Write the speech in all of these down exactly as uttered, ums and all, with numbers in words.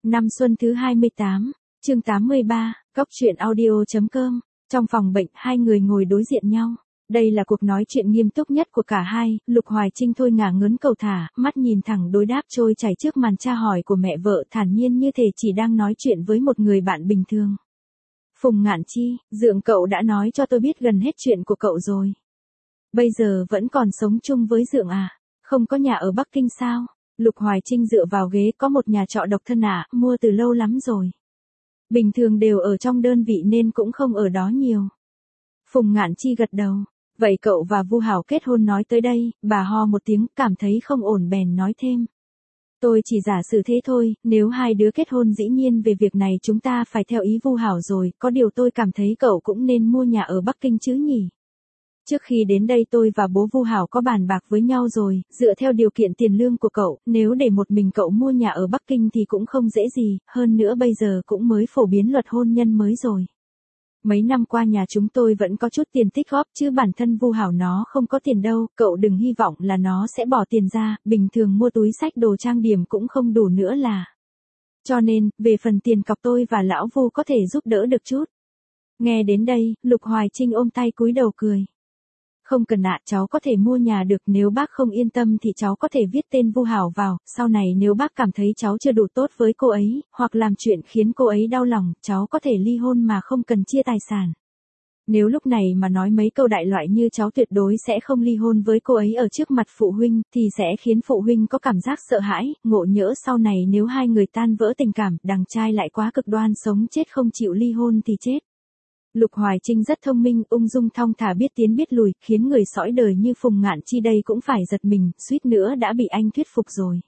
Năm xuân thứ hai mươi tám, chương tám mươi ba, Cóc truyện audio.com. Trong phòng bệnh, hai người ngồi đối diện nhau. Đây là cuộc nói chuyện nghiêm túc nhất của cả hai. Lục Hoài Trinh thôi ngả ngớn cầu thả, mắt nhìn thẳng đối đáp trôi chảy trước màn tra hỏi của mẹ vợ, thản nhiên như thể chỉ đang nói chuyện với một người bạn bình thường. Phùng Ngạn Chi, dượng cậu đã nói cho tôi biết gần hết chuyện của cậu rồi. Bây giờ vẫn còn sống chung với dượng à? Không có nhà ở Bắc Kinh sao? Lục Hoài Trinh dựa vào ghế, có một nhà trọ độc thân à, mua từ lâu lắm rồi. Bình thường đều ở trong đơn vị nên cũng không ở đó nhiều. Phùng Ngạn Chi gật đầu. Vậy cậu và Vu Hảo kết hôn nói tới đây, bà ho một tiếng, cảm thấy không ổn bèn nói thêm. Tôi chỉ giả sử thế thôi, nếu hai đứa kết hôn dĩ nhiên về việc này chúng ta phải theo ý Vu Hảo rồi, có điều tôi cảm thấy cậu cũng nên mua nhà ở Bắc Kinh chứ nhỉ. Trước khi đến đây tôi và bố Vu Hảo có bàn bạc với nhau rồi, dựa theo điều kiện tiền lương của cậu, nếu để một mình cậu mua nhà ở Bắc Kinh thì cũng không dễ gì, hơn nữa bây giờ cũng mới phổ biến luật hôn nhân mới rồi. Mấy năm qua nhà chúng tôi vẫn có chút tiền tích góp chứ bản thân Vu Hảo nó không có tiền đâu, cậu đừng hy vọng là nó sẽ bỏ tiền ra, bình thường mua túi xách đồ trang điểm cũng không đủ nữa là. Cho nên, về phần tiền cọc tôi và lão Vu có thể giúp đỡ được chút. Nghe đến đây, Lục Hoài Trinh ôm tay cúi đầu cười. Không cần ạ, cháu có thể mua nhà được, nếu bác không yên tâm thì cháu có thể viết tên Vu Hảo vào, sau này nếu bác cảm thấy cháu chưa đủ tốt với cô ấy, hoặc làm chuyện khiến cô ấy đau lòng, cháu có thể ly hôn mà không cần chia tài sản. Nếu lúc này mà nói mấy câu đại loại như cháu tuyệt đối sẽ không ly hôn với cô ấy ở trước mặt phụ huynh, thì sẽ khiến phụ huynh có cảm giác sợ hãi, ngộ nhỡ sau này nếu hai người tan vỡ tình cảm, đằng trai lại quá cực đoan sống chết không chịu ly hôn thì chết. Lục Hoài Trinh rất thông minh, ung dung thong thả biết tiến biết lùi, khiến người sõi đời như Phùng Ngạn Chi đây cũng phải giật mình, suýt nữa đã bị anh thuyết phục rồi.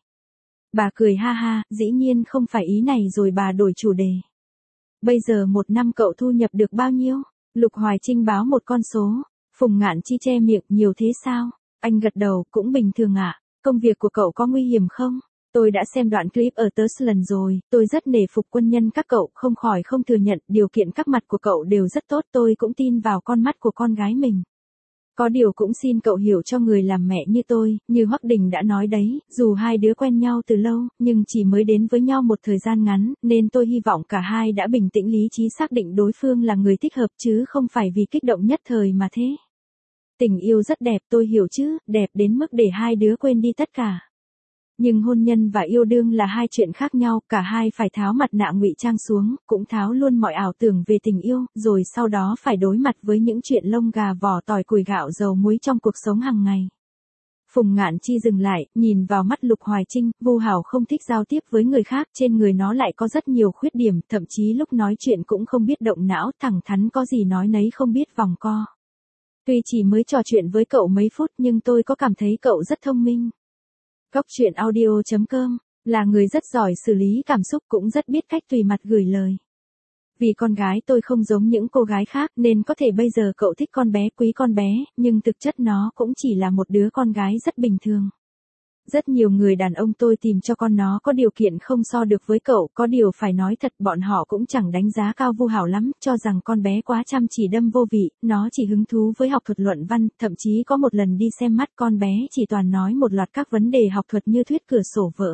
Bà cười ha ha, dĩ nhiên không phải ý này rồi bà đổi chủ đề. Bây giờ một năm cậu thu nhập được bao nhiêu? Lục Hoài Trinh báo một con số. Phùng Ngạn Chi che miệng, nhiều thế sao? Anh gật đầu, cũng bình thường ạ. Công việc của cậu có nguy hiểm không? Tôi đã xem đoạn clip ở Tursland rồi, tôi rất nể phục quân nhân các cậu, không khỏi không thừa nhận, điều kiện các mặt của cậu đều rất tốt, tôi cũng tin vào con mắt của con gái mình. Có điều cũng xin cậu hiểu cho người làm mẹ như tôi, như Hoắc Đình đã nói đấy, dù hai đứa quen nhau từ lâu, nhưng chỉ mới đến với nhau một thời gian ngắn, nên tôi hy vọng cả hai đã bình tĩnh lý trí xác định đối phương là người thích hợp chứ không phải vì kích động nhất thời mà thế. Tình yêu rất đẹp, tôi hiểu chứ, đẹp đến mức để hai đứa quên đi tất cả. Nhưng hôn nhân và yêu đương là hai chuyện khác nhau, cả hai phải tháo mặt nạ ngụy trang xuống, cũng tháo luôn mọi ảo tưởng về tình yêu, rồi sau đó phải đối mặt với những chuyện lông gà vỏ tỏi củi gạo dầu muối trong cuộc sống hàng ngày. Phùng Ngạn Chi dừng lại, nhìn vào mắt Lục Hoài Trinh, Vu Hảo không thích giao tiếp với người khác, trên người nó lại có rất nhiều khuyết điểm, thậm chí lúc nói chuyện cũng không biết động não, thẳng thắn có gì nói nấy không biết vòng co. Tuy chỉ mới trò chuyện với cậu mấy phút nhưng tôi có cảm thấy cậu rất thông minh. Cóc truyện audio.com, là người rất giỏi xử lý cảm xúc, cũng rất biết cách tùy mặt gửi lời. Vì con gái tôi không giống những cô gái khác nên có thể bây giờ cậu thích con bé, quý con bé, nhưng thực chất nó cũng chỉ là một đứa con gái rất bình thường. Rất nhiều người đàn ông tôi tìm cho con nó có điều kiện không so được với cậu, có điều phải nói thật bọn họ cũng chẳng đánh giá cao Vu Hảo lắm, cho rằng con bé quá chăm chỉ đâm vô vị, nó chỉ hứng thú với học thuật luận văn, thậm chí có một lần đi xem mắt con bé chỉ toàn nói một loạt các vấn đề học thuật như thuyết cửa sổ vỡ.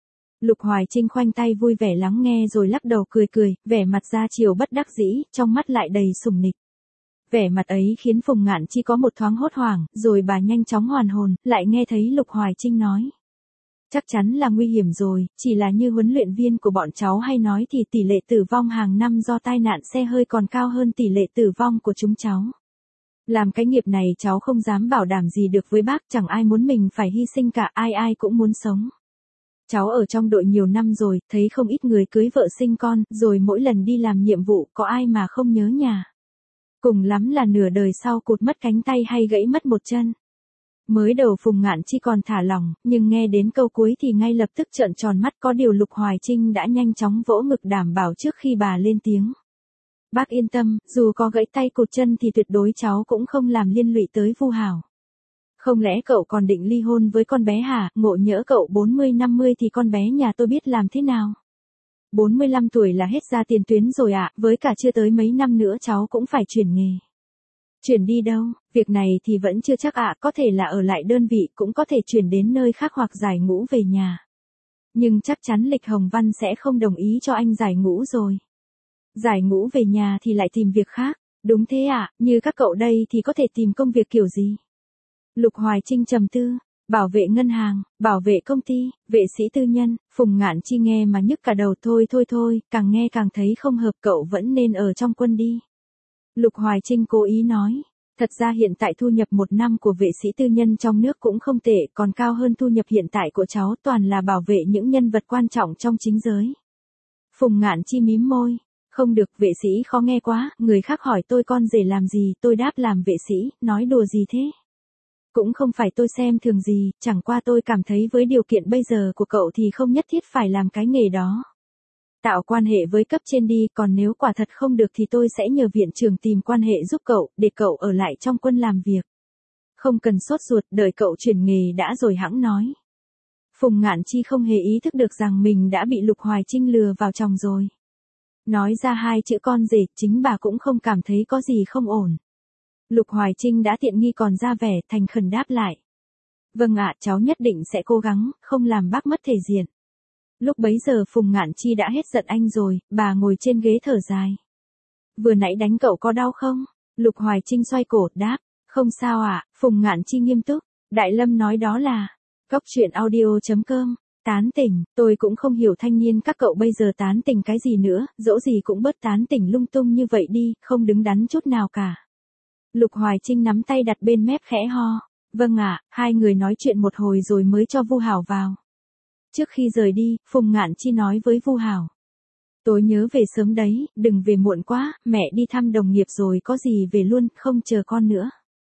Lục Hoài Trinh khoanh tay vui vẻ lắng nghe rồi lắc đầu cười cười, vẻ mặt ra chiều bất đắc dĩ, trong mắt lại đầy sùng nịch. Vẻ mặt ấy khiến Phùng Ngạn Chi có một thoáng hốt hoảng, rồi bà nhanh chóng hoàn hồn, lại nghe thấy Lục Hoài Trinh nói. Chắc chắn là nguy hiểm rồi, chỉ là như huấn luyện viên của bọn cháu hay nói thì tỷ lệ tử vong hàng năm do tai nạn xe hơi còn cao hơn tỷ lệ tử vong của chúng cháu. Làm cái nghiệp này cháu không dám bảo đảm gì được với bác, chẳng ai muốn mình phải hy sinh cả, ai ai cũng muốn sống. Cháu ở trong đội nhiều năm rồi, thấy không ít người cưới vợ sinh con, rồi mỗi lần đi làm nhiệm vụ có ai mà không nhớ nhà. Cùng lắm là nửa đời sau cụt mất cánh tay hay gãy mất một chân. Mới đầu Phùng Ngạn Chi còn thả lỏng, nhưng nghe đến câu cuối thì ngay lập tức trợn tròn mắt, có điều Lục Hoài Trinh đã nhanh chóng vỗ ngực đảm bảo trước khi bà lên tiếng. Bác yên tâm, dù có gãy tay cụt chân thì tuyệt đối cháu cũng không làm liên lụy tới Vu Hảo. Không lẽ cậu còn định ly hôn với con bé hả, ngộ nhỡ cậu bốn mươi năm mươi thì con bé nhà tôi biết làm thế nào? bốn mươi lăm tuổi là hết ra tiền tuyến rồi ạ, với cả chưa tới mấy năm nữa cháu cũng phải chuyển nghề. Chuyển đi đâu, việc này thì vẫn chưa chắc ạ, có thể là ở lại đơn vị, cũng có thể chuyển đến nơi khác hoặc giải ngũ về nhà. Nhưng chắc chắn Lịch Hồng Văn sẽ không đồng ý cho anh giải ngũ rồi. Giải ngũ về nhà thì lại tìm việc khác. Đúng thế ạ, à, như các cậu đây thì có thể tìm công việc kiểu gì? Lục Hoài Trinh trầm tư. Bảo vệ ngân hàng, bảo vệ công ty, vệ sĩ tư nhân. Phùng Ngạn Chi nghe mà nhức cả đầu. Thôi thôi thôi, càng nghe càng thấy không hợp, cậu vẫn nên ở trong quân đi. Lục Hoài Trinh cố ý nói. Thật ra hiện tại thu nhập một năm của vệ sĩ tư nhân trong nước cũng không tệ, còn cao hơn thu nhập hiện tại của cháu, toàn là bảo vệ những nhân vật quan trọng trong chính giới. Phùng Ngạn Chi mím môi. Không được, vệ sĩ khó nghe quá, người khác hỏi tôi con rể làm gì, tôi đáp làm vệ sĩ, nói đùa gì thế? Cũng không phải tôi xem thường gì, chẳng qua tôi cảm thấy với điều kiện bây giờ của cậu thì không nhất thiết phải làm cái nghề đó. Tạo quan hệ với cấp trên đi, còn nếu quả thật không được thì tôi sẽ nhờ viện trưởng tìm quan hệ giúp cậu, để cậu ở lại trong quân làm việc. Không cần sốt ruột, đợi cậu chuyển nghề đã rồi hẵng nói. Phùng Ngạn Chi không hề ý thức được rằng mình đã bị Lục Hoài Trinh lừa vào chồng rồi. Nói ra hai chữ con rể, chính bà cũng không cảm thấy có gì không ổn. Lục Hoài Trinh đã tiện nghi còn ra vẻ, thành khẩn đáp lại. Vâng ạ, cháu nhất định sẽ cố gắng, không làm bác mất thể diện. Lúc bấy giờ Phùng Ngạn Chi đã hết giận anh rồi, bà ngồi trên ghế thở dài. Vừa nãy đánh cậu có đau không? Lục Hoài Trinh xoay cổ, đáp. Không sao ạ, à? Phùng Ngạn Chi nghiêm túc. Đại Lâm nói đó là. Cóc truyện audio chấm com. Tán tỉnh, tôi cũng không hiểu thanh niên các cậu bây giờ tán tỉnh cái gì nữa, dỗ gì cũng bớt tán tỉnh lung tung như vậy đi, không đứng đắn chút nào cả. Lục Hoài Trinh nắm tay đặt bên mép khẽ ho. Vâng ạ, hai người nói chuyện một hồi rồi mới cho Vu Hảo vào. Trước khi rời đi, Phùng Ngạn Chi nói với Vu Hảo. Tối nhớ về sớm đấy, đừng về muộn quá, mẹ đi thăm đồng nghiệp rồi có gì về luôn, không chờ con nữa.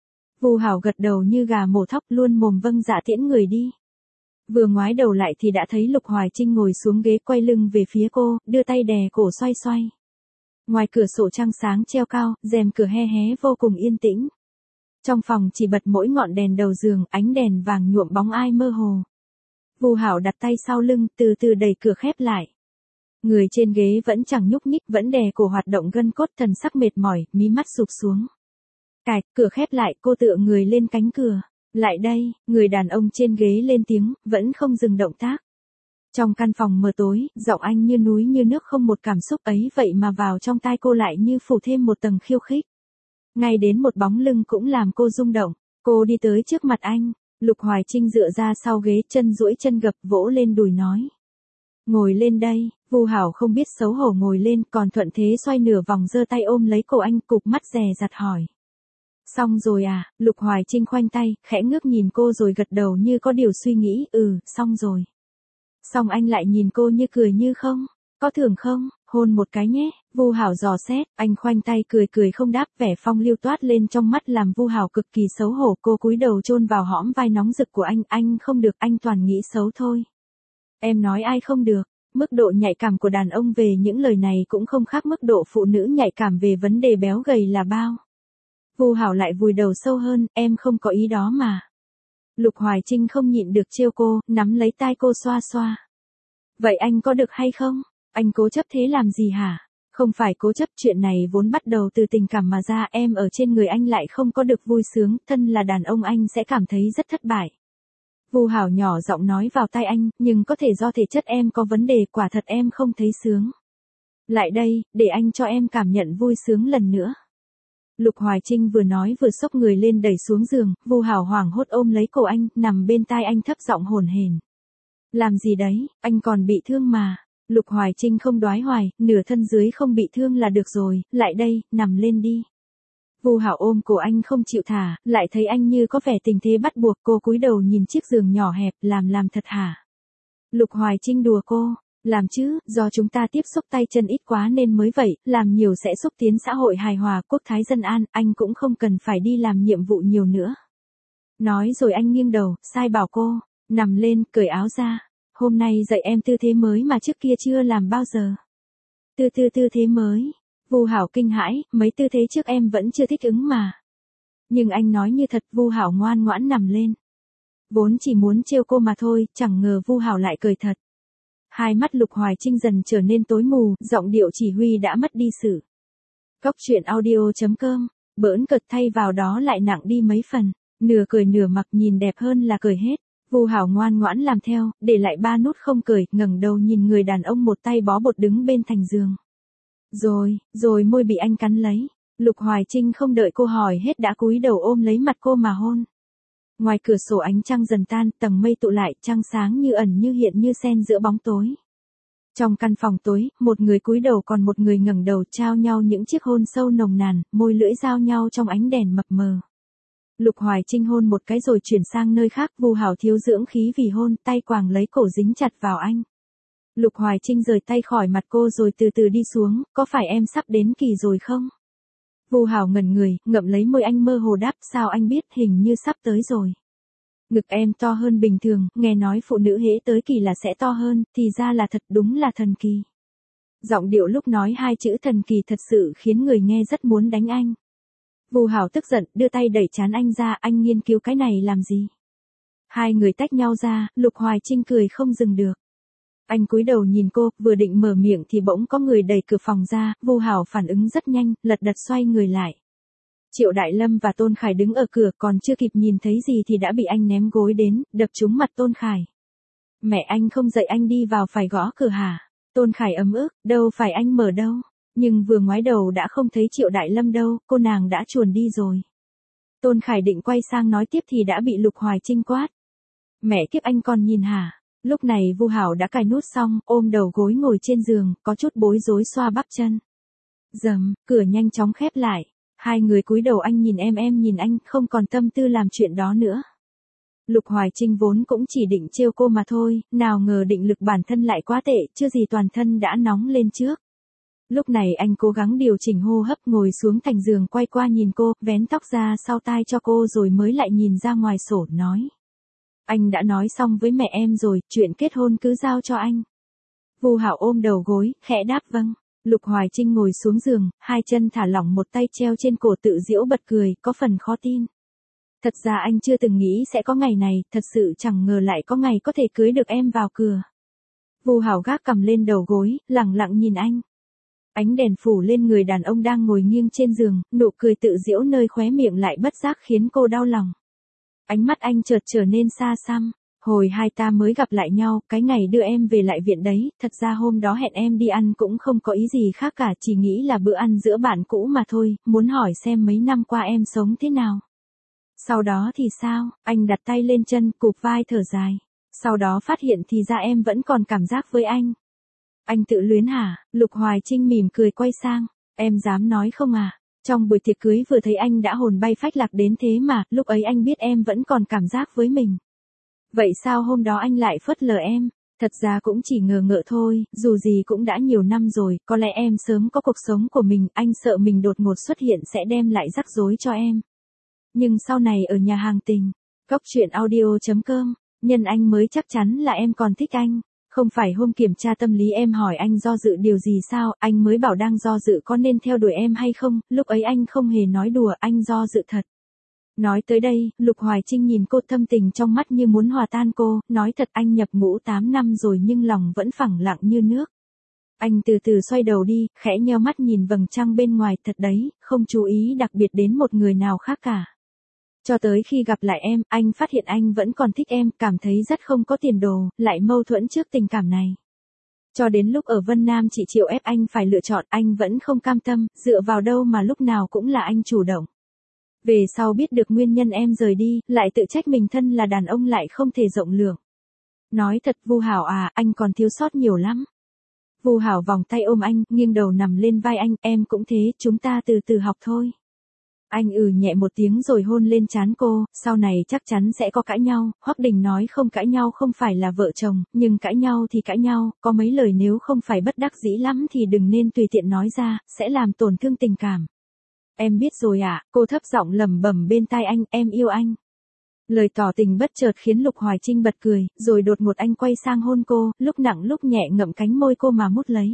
Vu Hảo gật đầu như gà mổ thóc, luôn mồm vâng dạ tiễn người đi. Vừa ngoái đầu lại thì đã thấy Lục Hoài Trinh ngồi xuống ghế quay lưng về phía cô, đưa tay đè cổ xoay xoay. Ngoài cửa sổ trăng sáng treo cao, rèm cửa he hé vô cùng yên tĩnh. Trong phòng chỉ bật mỗi ngọn đèn đầu giường, ánh đèn vàng nhuộm bóng ai mơ hồ. Vu Hảo đặt tay sau lưng, từ từ đẩy cửa khép lại. Người trên ghế vẫn chẳng nhúc nhích, vẫn đè cổ hoạt động gân cốt, thần sắc mệt mỏi, mí mắt sụp xuống. Cạch, cửa khép lại, cô tựa người lên cánh cửa. Lại đây, người đàn ông trên ghế lên tiếng, vẫn không dừng động tác. Trong căn phòng mờ tối, giọng anh như núi như nước, không một cảm xúc ấy vậy mà vào trong tai cô lại như phủ thêm một tầng khiêu khích. Ngay đến một bóng lưng cũng làm cô rung động. Cô đi tới trước mặt anh. Lục Hoài Trinh dựa ra sau ghế, chân duỗi chân gập, vỗ lên đùi nói. Ngồi lên đây. Vu Hảo không biết xấu hổ ngồi lên, còn thuận thế xoay nửa vòng, giơ tay ôm lấy cổ anh, cụp mắt dè dặt hỏi. Xong rồi à? Lục Hoài Trinh khoanh tay, khẽ ngước nhìn cô rồi gật đầu như có điều suy nghĩ, ừ, xong rồi. Xong anh lại nhìn cô như cười như không. Có thưởng không? Hôn một cái nhé. Vu Hảo dò xét, anh khoanh tay cười cười không đáp, vẻ phong lưu toát lên trong mắt làm Vu Hảo cực kỳ xấu hổ. Cô cúi đầu chôn vào hõm vai nóng rực của anh, anh không được, anh toàn nghĩ xấu thôi. Em nói ai không được? Mức độ nhạy cảm của đàn ông về những lời này cũng không khác mức độ phụ nữ nhạy cảm về vấn đề béo gầy là bao. Vu Hảo lại vùi đầu sâu hơn, em không có ý đó mà. Lục Hoài Trinh không nhịn được trêu cô, nắm lấy tai cô xoa xoa. Vậy anh có được hay không? Anh cố chấp thế làm gì hả? Không phải cố chấp, chuyện này vốn bắt đầu từ tình cảm mà ra, em ở trên người anh lại không có được vui sướng, thân là đàn ông anh sẽ cảm thấy rất thất bại. Vu Hảo nhỏ giọng nói vào tai anh, nhưng có thể do thể chất em có vấn đề, quả thật em không thấy sướng. Lại đây, để anh cho em cảm nhận vui sướng lần nữa. Lục Hoài Trinh vừa nói vừa xốc người lên đẩy xuống giường, Vu Hảo hoảng hốt ôm lấy cổ anh, nằm bên tai anh thấp giọng hổn hển. Làm gì đấy, anh còn bị thương mà. Lục Hoài Trinh không đoái hoài, nửa thân dưới không bị thương là được rồi, lại đây, nằm lên đi. Vu Hảo ôm cổ anh không chịu thả, lại thấy anh như có vẻ tình thế bắt buộc, cô cúi đầu nhìn chiếc giường nhỏ hẹp, làm làm thật hả? Lục Hoài Trinh đùa cô, làm chứ, do chúng ta tiếp xúc tay chân ít quá nên mới vậy, làm nhiều sẽ xúc tiến xã hội hài hòa, quốc thái dân an, anh cũng không cần phải đi làm nhiệm vụ nhiều nữa. Nói rồi anh nghiêng đầu, sai bảo cô, nằm lên, cởi áo ra. Hôm nay dạy em tư thế mới mà trước kia chưa làm bao giờ. Tư tư tư thế mới. Vu Hảo kinh hãi, mấy tư thế trước em vẫn chưa thích ứng mà. Nhưng anh nói như thật, Vu Hảo ngoan ngoãn nằm lên. Vốn chỉ muốn trêu cô mà thôi, chẳng ngờ Vu Hảo lại cười thật. Hai mắt Lục Hoài Trinh dần trở nên tối mù, giọng điệu chỉ huy đã mất đi sự. Cóc truyện audio chấm com, bỡn cợt thay vào đó lại nặng đi mấy phần, nửa cười nửa mặc nhìn đẹp hơn là cười hết. Vu Hảo ngoan ngoãn làm theo, để lại ba nút không cởi, ngẩng đầu nhìn người đàn ông một tay bó bột đứng bên thành giường. Rồi, rồi môi bị anh cắn lấy. Lục Hoài Trinh không đợi cô hỏi hết đã cúi đầu ôm lấy mặt cô mà hôn. Ngoài cửa sổ ánh trăng dần tan, tầng mây tụ lại, trăng sáng như ẩn như hiện như xen giữa bóng tối. Trong căn phòng tối, một người cúi đầu còn một người ngẩng đầu trao nhau những chiếc hôn sâu nồng nàn, môi lưỡi giao nhau trong ánh đèn mập mờ. Lục Hoài Trinh hôn một cái rồi chuyển sang nơi khác, Vu Hảo thiếu dưỡng khí vì hôn, tay quàng lấy cổ dính chặt vào anh. Lục Hoài Trinh rời tay khỏi mặt cô rồi từ từ đi xuống, có phải em sắp đến kỳ rồi không? Vu Hảo ngẩn người, ngậm lấy môi anh mơ hồ đáp, sao anh biết, hình như sắp tới rồi. Ngực em to hơn bình thường, nghe nói phụ nữ hễ tới kỳ là sẽ to hơn, thì ra là thật, đúng là thần kỳ. Giọng điệu lúc nói hai chữ thần kỳ thật sự khiến người nghe rất muốn đánh anh. Vu Hảo tức giận, đưa tay đẩy trán anh ra, anh nghiên cứu cái này làm gì? Hai người tách nhau ra, Lục Hoài Trinh cười không dừng được. Anh cúi đầu nhìn cô, vừa định mở miệng thì bỗng có người đẩy cửa phòng ra, Vu Hảo phản ứng rất nhanh, lật đật xoay người lại. Triệu Đại Lâm và Tôn Khải đứng ở cửa, còn chưa kịp nhìn thấy gì thì đã bị anh ném gối đến, đập trúng mặt Tôn Khải. Mẹ anh không dạy anh đi vào phải gõ cửa hả? Tôn Khải ấm ức, đâu phải anh mở đâu. Nhưng vừa ngoái đầu đã không thấy Triệu Đại Lâm đâu, cô nàng đã chuồn đi rồi. Tôn Khải định quay sang nói tiếp thì đã bị Lục Hoài Trinh quát. Mẹ kiếp, anh còn nhìn hả? Lúc này Vu Hảo đã cài nút xong, ôm đầu gối ngồi trên giường, có chút bối rối xoa bắp chân. Dầm, cửa nhanh chóng khép lại. Hai người cúi đầu, anh nhìn em, em nhìn anh, không còn tâm tư làm chuyện đó nữa. Lục Hoài Trinh vốn cũng chỉ định trêu cô mà thôi, nào ngờ định lực bản thân lại quá tệ, chưa gì toàn thân đã nóng lên trước. Lúc này anh cố gắng điều chỉnh hô hấp, ngồi xuống thành giường, quay qua nhìn cô, vén tóc ra sau tai cho cô rồi mới lại nhìn ra ngoài sổ, nói. Anh đã nói xong với mẹ em rồi, chuyện kết hôn cứ giao cho anh. Vu Hảo ôm đầu gối, khẽ đáp vâng. Lục Hoài Trinh ngồi xuống giường, hai chân thả lỏng, một tay treo trên cổ, tự giễu bật cười, có phần khó tin. Thật ra anh chưa từng nghĩ sẽ có ngày này, thật sự chẳng ngờ lại có ngày có thể cưới được em vào cửa. Vu Hảo gác cằm lên đầu gối, lẳng lặng nhìn anh. Ánh đèn phủ lên người đàn ông đang ngồi nghiêng trên giường, nụ cười tự giễu nơi khóe miệng lại bất giác khiến cô đau lòng. Ánh mắt anh chợt trở nên xa xăm. Hồi hai ta mới gặp lại nhau, cái ngày đưa em về lại viện đấy, thật ra hôm đó hẹn em đi ăn cũng không có ý gì khác cả, chỉ nghĩ là bữa ăn giữa bạn cũ mà thôi, muốn hỏi xem mấy năm qua em sống thế nào. Sau đó thì sao? Anh đặt tay lên chân, cụp vai thở dài. Sau đó phát hiện thì ra em vẫn còn cảm giác với anh. Anh tự luyến hả? Lục Hoài Trinh mỉm cười quay sang. Em dám nói không à? Trong buổi tiệc cưới vừa thấy anh đã hồn bay phách lạc đến thế mà, lúc ấy anh biết em vẫn còn cảm giác với mình. Vậy sao hôm đó anh lại phớt lờ em? Thật ra cũng chỉ ngờ ngợ thôi, dù gì cũng đã nhiều năm rồi, có lẽ em sớm có cuộc sống của mình, anh sợ mình đột ngột xuất hiện sẽ đem lại rắc rối cho em. Nhưng sau này ở nhà hàng tình, góc truyện audio chấm com, nhân anh mới chắc chắn là em còn thích anh. Không phải hôm kiểm tra tâm lý em hỏi anh do dự điều gì sao, anh mới bảo đang do dự có nên theo đuổi em hay không, lúc ấy anh không hề nói đùa, anh do dự thật. Nói tới đây, Lục Hoài Trinh nhìn cô, thâm tình trong mắt như muốn hòa tan cô, nói thật anh nhập ngũ tám năm rồi nhưng lòng vẫn phẳng lặng như nước. Anh từ từ xoay đầu đi, khẽ nheo mắt nhìn vầng trăng bên ngoài, thật đấy, không chú ý đặc biệt đến một người nào khác cả. Cho tới khi gặp lại em, anh phát hiện anh vẫn còn thích em, cảm thấy rất không có tiền đồ, lại mâu thuẫn trước tình cảm này. Cho đến lúc ở Vân Nam chị Triệu ép anh phải lựa chọn, anh vẫn không cam tâm, dựa vào đâu mà lúc nào cũng là anh chủ động. Về sau biết được nguyên nhân em rời đi, lại tự trách mình thân là đàn ông lại không thể rộng lượng. Nói thật Vu Hảo à, anh còn thiếu sót nhiều lắm. Vu Hảo vòng tay ôm anh, nghiêng đầu nằm lên vai anh, em cũng thế, chúng ta từ từ học thôi. Anh ừ nhẹ một tiếng rồi hôn lên trán cô, sau này chắc chắn sẽ có cãi nhau, Hoắc Đình nói không cãi nhau không phải là vợ chồng, nhưng cãi nhau thì cãi nhau, có mấy lời nếu không phải bất đắc dĩ lắm thì đừng nên tùy tiện nói ra, sẽ làm tổn thương tình cảm. Em biết rồi ạ, à, cô thấp giọng lẩm bẩm bên tai anh, em yêu anh. Lời tỏ tình bất chợt khiến Lục Hoài Trinh bật cười, rồi đột ngột anh quay sang hôn cô, lúc nặng lúc nhẹ ngậm cánh môi cô mà mút lấy.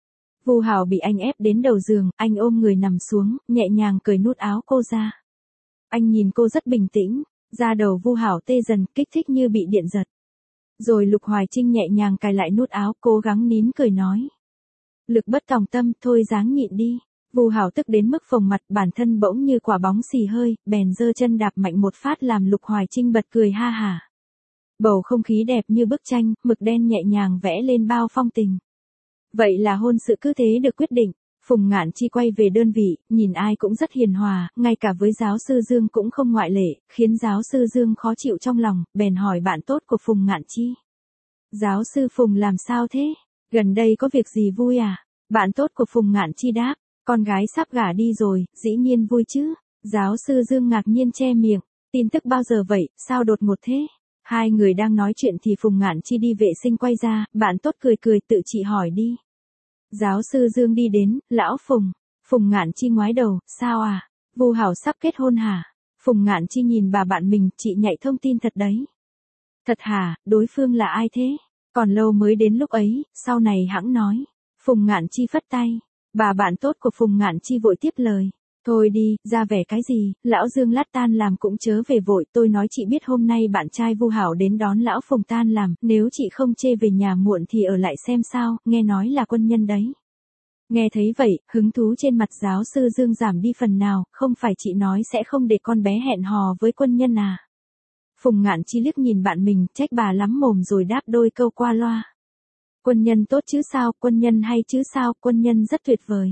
Vu Hảo bị anh ép đến đầu giường, anh ôm người nằm xuống, nhẹ nhàng cởi nút áo cô ra. Anh nhìn cô rất bình tĩnh, da đầu Vu Hảo tê dần, kích thích như bị điện giật. Rồi Lục Hoài Trinh nhẹ nhàng cài lại nút áo, cố gắng nín cười nói. Lực bất tòng tâm, thôi ráng nhịn đi. Vu Hảo tức đến mức phồng mặt, bản thân bỗng như quả bóng xì hơi, bèn giơ chân đạp mạnh một phát làm Lục Hoài Trinh bật cười ha hả. Bầu không khí đẹp như bức tranh, mực đen nhẹ nhàng vẽ lên bao phong tình. Vậy là hôn sự cứ thế được quyết định. Phùng Ngạn Chi quay về đơn vị, nhìn ai cũng rất hiền hòa, ngay cả với giáo sư Dương cũng không ngoại lệ, khiến giáo sư Dương khó chịu trong lòng, bèn hỏi bạn tốt của Phùng Ngạn Chi. Giáo sư Phùng làm sao thế? Gần đây có việc gì vui à? Bạn tốt của Phùng Ngạn Chi đáp, con gái sắp gả đi rồi, dĩ nhiên vui chứ. Giáo sư Dương ngạc nhiên che miệng, tin tức bao giờ vậy, sao đột ngột thế? Hai người đang nói chuyện thì Phùng Ngạn Chi đi vệ sinh quay ra, bạn tốt cười cười tự chị hỏi đi. Giáo sư Dương đi đến, lão Phùng. Phùng Ngạn Chi ngoái đầu, sao à? Vu Hảo sắp kết hôn hả? Phùng Ngạn Chi nhìn bà bạn mình, chị nhạy thông tin thật đấy. Thật hả, đối phương là ai thế? Còn lâu mới đến lúc ấy, sau này hẵng nói. Phùng Ngạn Chi phất tay. Bà bạn tốt của Phùng Ngạn Chi vội tiếp lời. Thôi đi, ra vẻ cái gì, lão Dương lát tan làm cũng chớ về vội, tôi nói chị biết hôm nay bạn trai Vu Hảo đến đón lão Phùng tan làm, nếu chị không chê về nhà muộn thì ở lại xem sao, nghe nói là quân nhân đấy. Nghe thấy vậy, hứng thú trên mặt giáo sư Dương giảm đi phần nào, không phải chị nói sẽ không để con bé hẹn hò với quân nhân à. Phùng Ngạn Chi liếc nhìn bạn mình, trách bà lắm mồm rồi đáp đôi câu qua loa. Quân nhân tốt chứ sao, quân nhân hay chứ sao, quân nhân rất tuyệt vời.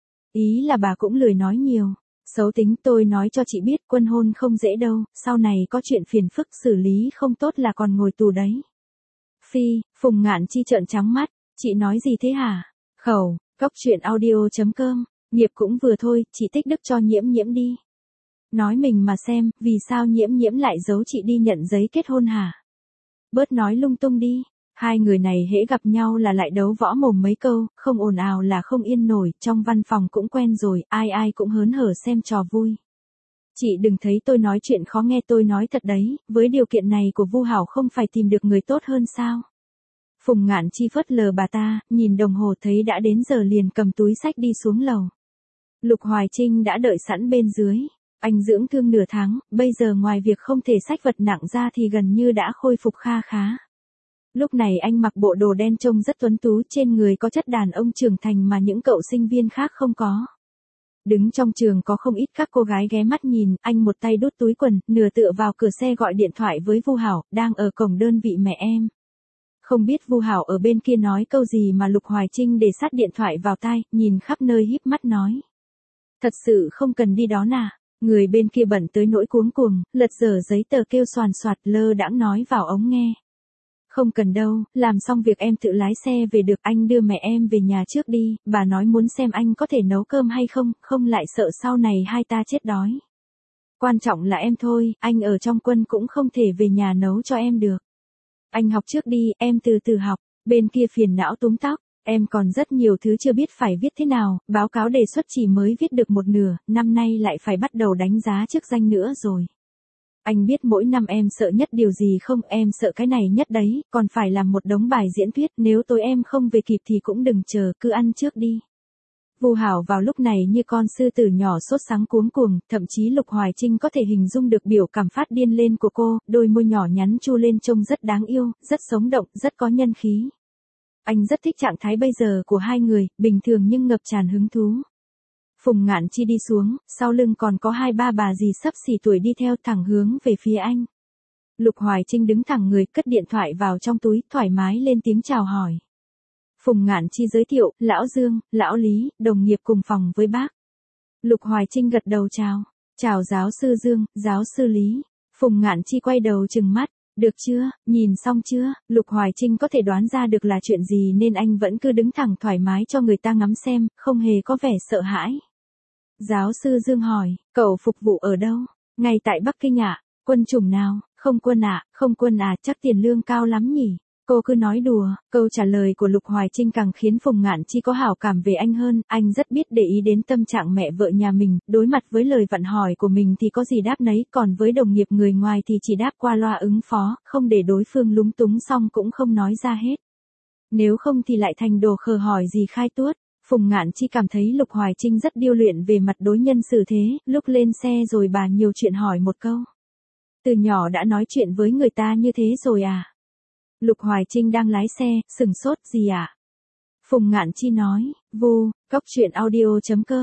Ý là bà cũng lười nói nhiều. Xấu tính tôi nói cho chị biết quân hôn không dễ đâu, sau này có chuyện phiền phức xử lý không tốt là còn ngồi tù đấy. Phi, Phùng Ngạn Chi trợn trắng mắt, chị nói gì thế hả? Khẩu, cốc truyện audio chấm com, nghiệp cũng vừa thôi, chị tích đức cho Nhiễm Nhiễm đi. Nói mình mà xem, vì sao Nhiễm Nhiễm lại giấu chị đi nhận giấy kết hôn hả? Bớt nói lung tung đi. Hai người này hễ gặp nhau là lại đấu võ mồm mấy câu, không ồn ào là không yên nổi, trong văn phòng cũng quen rồi, ai ai cũng hớn hở xem trò vui. Chị đừng thấy tôi nói chuyện khó nghe, tôi nói thật đấy, với điều kiện này của Vu Hảo không phải tìm được người tốt hơn sao? Phùng Ngạn Chi phớt lờ bà ta, nhìn đồng hồ thấy đã đến giờ liền cầm túi sách đi xuống lầu. Lục Hoài Trinh đã đợi sẵn bên dưới. Anh dưỡng thương nửa tháng, bây giờ ngoài việc không thể xách vật nặng ra thì gần như đã khôi phục kha khá. Lúc này anh mặc bộ đồ đen trông rất tuấn tú, trên người có chất đàn ông trưởng thành mà những cậu sinh viên khác không có. Đứng trong trường có không ít các cô gái ghé mắt nhìn, anh một tay đút túi quần, nửa tựa vào cửa xe gọi điện thoại với Vu Hảo, đang ở cổng đơn vị mẹ em. Không biết Vu Hảo ở bên kia nói câu gì mà Lục Hoài Trinh để sát điện thoại vào tai, nhìn khắp nơi híp mắt nói. Thật sự không cần đi đó à? Người bên kia bận tới nỗi cuống cuồng, lật dở giấy tờ kêu xoàn xoạt, lơ đãng nói vào ống nghe. Không cần đâu, làm xong việc em tự lái xe về được, anh đưa mẹ em về nhà trước đi, bà nói muốn xem anh có thể nấu cơm hay không, không lại sợ sau này hai ta chết đói. Quan trọng là em thôi, anh ở trong quân cũng không thể về nhà nấu cho em được. Anh học trước đi, em từ từ học, bên kia phiền não túm tóc, em còn rất nhiều thứ chưa biết phải viết thế nào, báo cáo đề xuất chỉ mới viết được một nửa, năm nay lại phải bắt đầu đánh giá chức danh nữa rồi. Anh biết mỗi năm em sợ nhất điều gì không, em sợ cái này nhất đấy, còn phải làm một đống bài diễn thuyết, nếu tối em không về kịp thì cũng đừng chờ, cứ ăn trước đi. Vu Hảo vào lúc này như con sư tử nhỏ sốt sắng cuống cuồng, thậm chí Lục Hoài Trinh có thể hình dung được biểu cảm phát điên lên của cô, đôi môi nhỏ nhắn chu lên trông rất đáng yêu, rất sống động, rất có nhân khí. Anh rất thích trạng thái bây giờ của hai người, bình thường nhưng ngập tràn hứng thú. Phùng Ngạn Chi đi xuống, sau lưng còn có hai ba bà dì sắp xỉ tuổi đi theo thẳng hướng về phía anh. Lục Hoài Trinh đứng thẳng người, cất điện thoại vào trong túi, thoải mái lên tiếng chào hỏi. Phùng Ngạn Chi giới thiệu, lão Dương, lão Lý, đồng nghiệp cùng phòng với bác. Lục Hoài Trinh gật đầu chào. Chào giáo sư Dương, giáo sư Lý. Phùng Ngạn Chi quay đầu trừng mắt. Được chưa, nhìn xong chưa, Lục Hoài Trinh có thể đoán ra được là chuyện gì nên anh vẫn cứ đứng thẳng thoải mái cho người ta ngắm xem, không hề có vẻ sợ hãi. Giáo sư Dương hỏi, cậu phục vụ ở đâu? Ngay tại Bắc Kinh ạ. Quân chủng nào? Không quân ạ, không quân à, chắc tiền lương cao lắm nhỉ? Cô cứ nói đùa, câu trả lời của Lục Hoài Trinh càng khiến Phùng Ngạn Chi có hảo cảm về anh hơn, anh rất biết để ý đến tâm trạng mẹ vợ nhà mình, đối mặt với lời vặn hỏi của mình thì có gì đáp nấy, còn với đồng nghiệp người ngoài thì chỉ đáp qua loa ứng phó, không để đối phương lúng túng xong cũng không nói ra hết. Nếu không thì lại thành đồ khờ hỏi gì khai tuốt. Phùng Ngạn Chi cảm thấy Lục Hoài Trinh rất điêu luyện về mặt đối nhân xử thế, lúc lên xe rồi bà nhiều chuyện hỏi một câu. Từ nhỏ đã nói chuyện với người ta như thế rồi à? Lục Hoài Trinh đang lái xe, sừng sốt gì ạ? À? Phùng Ngạn Chi nói, Vu, cốc truyện audio chấm com.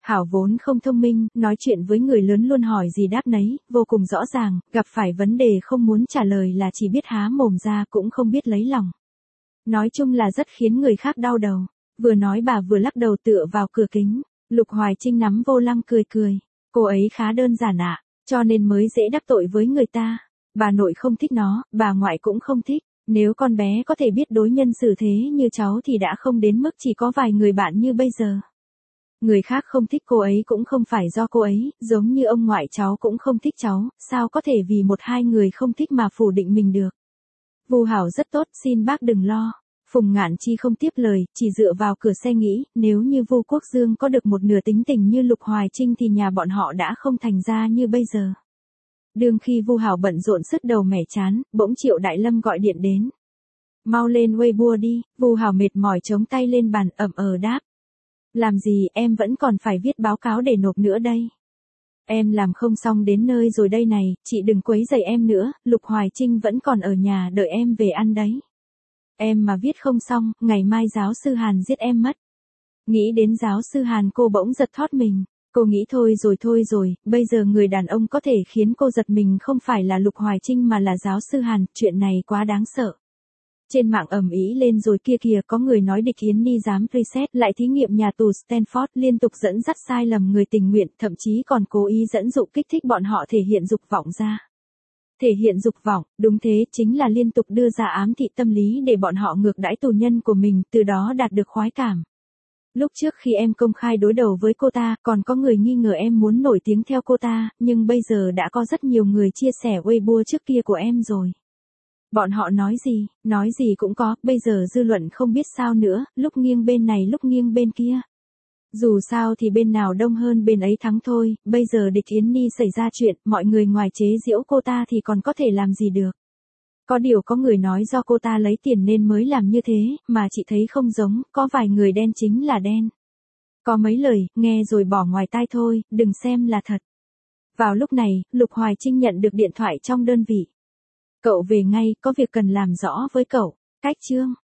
Hảo vốn không thông minh, nói chuyện với người lớn luôn hỏi gì đáp nấy, vô cùng rõ ràng, gặp phải vấn đề không muốn trả lời là chỉ biết há mồm ra cũng không biết lấy lòng. Nói chung là rất khiến người khác đau đầu. Vừa nói bà vừa lắc đầu tựa vào cửa kính. Lục Hoài Trinh nắm vô lăng cười cười. Cô ấy khá đơn giản ạ, cho nên mới dễ đắc tội với người ta. Bà nội không thích nó, bà ngoại cũng không thích. Nếu con bé có thể biết đối nhân xử thế như cháu thì đã không đến mức chỉ có vài người bạn như bây giờ. Người khác không thích cô ấy cũng không phải do cô ấy, giống như ông ngoại cháu cũng không thích cháu, sao có thể vì một hai người không thích mà phủ định mình được. Vu Hảo rất tốt, xin bác đừng lo. Phùng Ngạn Chi không tiếp lời, chỉ dựa vào cửa xe nghĩ, nếu như Vu Quốc Dương có được một nửa tính tình như Lục Hoài Trinh thì nhà bọn họ đã không thành ra như bây giờ. Đương khi Vu Hảo bận rộn sứt đầu mẻ chán, bỗng Triệu Đại Lâm gọi điện đến. Mau lên Weibo đi. Vu Hảo mệt mỏi chống tay lên bàn ậm ờ đáp. Làm gì, em vẫn còn phải viết báo cáo để nộp nữa đây. Em làm không xong đến nơi rồi đây này, chị đừng quấy rầy em nữa, Lục Hoài Trinh vẫn còn ở nhà đợi em về ăn đấy. Em mà viết không xong, ngày mai giáo sư Hàn giết em mất. Nghĩ đến giáo sư Hàn cô bỗng giật thót mình. Cô nghĩ thôi rồi thôi rồi, bây giờ người đàn ông có thể khiến cô giật mình không phải là Lục Hoài Trinh mà là giáo sư Hàn, chuyện này quá đáng sợ. Trên mạng ầm ĩ lên rồi kia kìa, có người nói Địch Yến Nhi dám reset lại thí nghiệm nhà tù Stanford, liên tục dẫn dắt sai lầm người tình nguyện, thậm chí còn cố ý dẫn dụ kích thích bọn họ thể hiện dục vọng ra. Thể hiện dục vọng, đúng thế, chính là liên tục đưa ra ám thị tâm lý để bọn họ ngược đãi tù nhân của mình, từ đó đạt được khoái cảm. Lúc trước khi em công khai đối đầu với cô ta, còn có người nghi ngờ em muốn nổi tiếng theo cô ta, nhưng bây giờ đã có rất nhiều người chia sẻ Weibo trước kia của em rồi. Bọn họ nói gì, nói gì cũng có, bây giờ dư luận không biết sao nữa, lúc nghiêng bên này lúc nghiêng bên kia. Dù sao thì bên nào đông hơn bên ấy thắng thôi, bây giờ Địch Yến Nhi xảy ra chuyện, mọi người ngoài chế giễu cô ta thì còn có thể làm gì được. Có điều có người nói do cô ta lấy tiền nên mới làm như thế, mà chị thấy không giống, có vài người đen chính là đen. Có mấy lời, nghe rồi bỏ ngoài tai thôi, đừng xem là thật. Vào lúc này, Lục Hoài Trinh nhận được điện thoại trong đơn vị. Cậu về ngay, có việc cần làm rõ với cậu. Cách chương.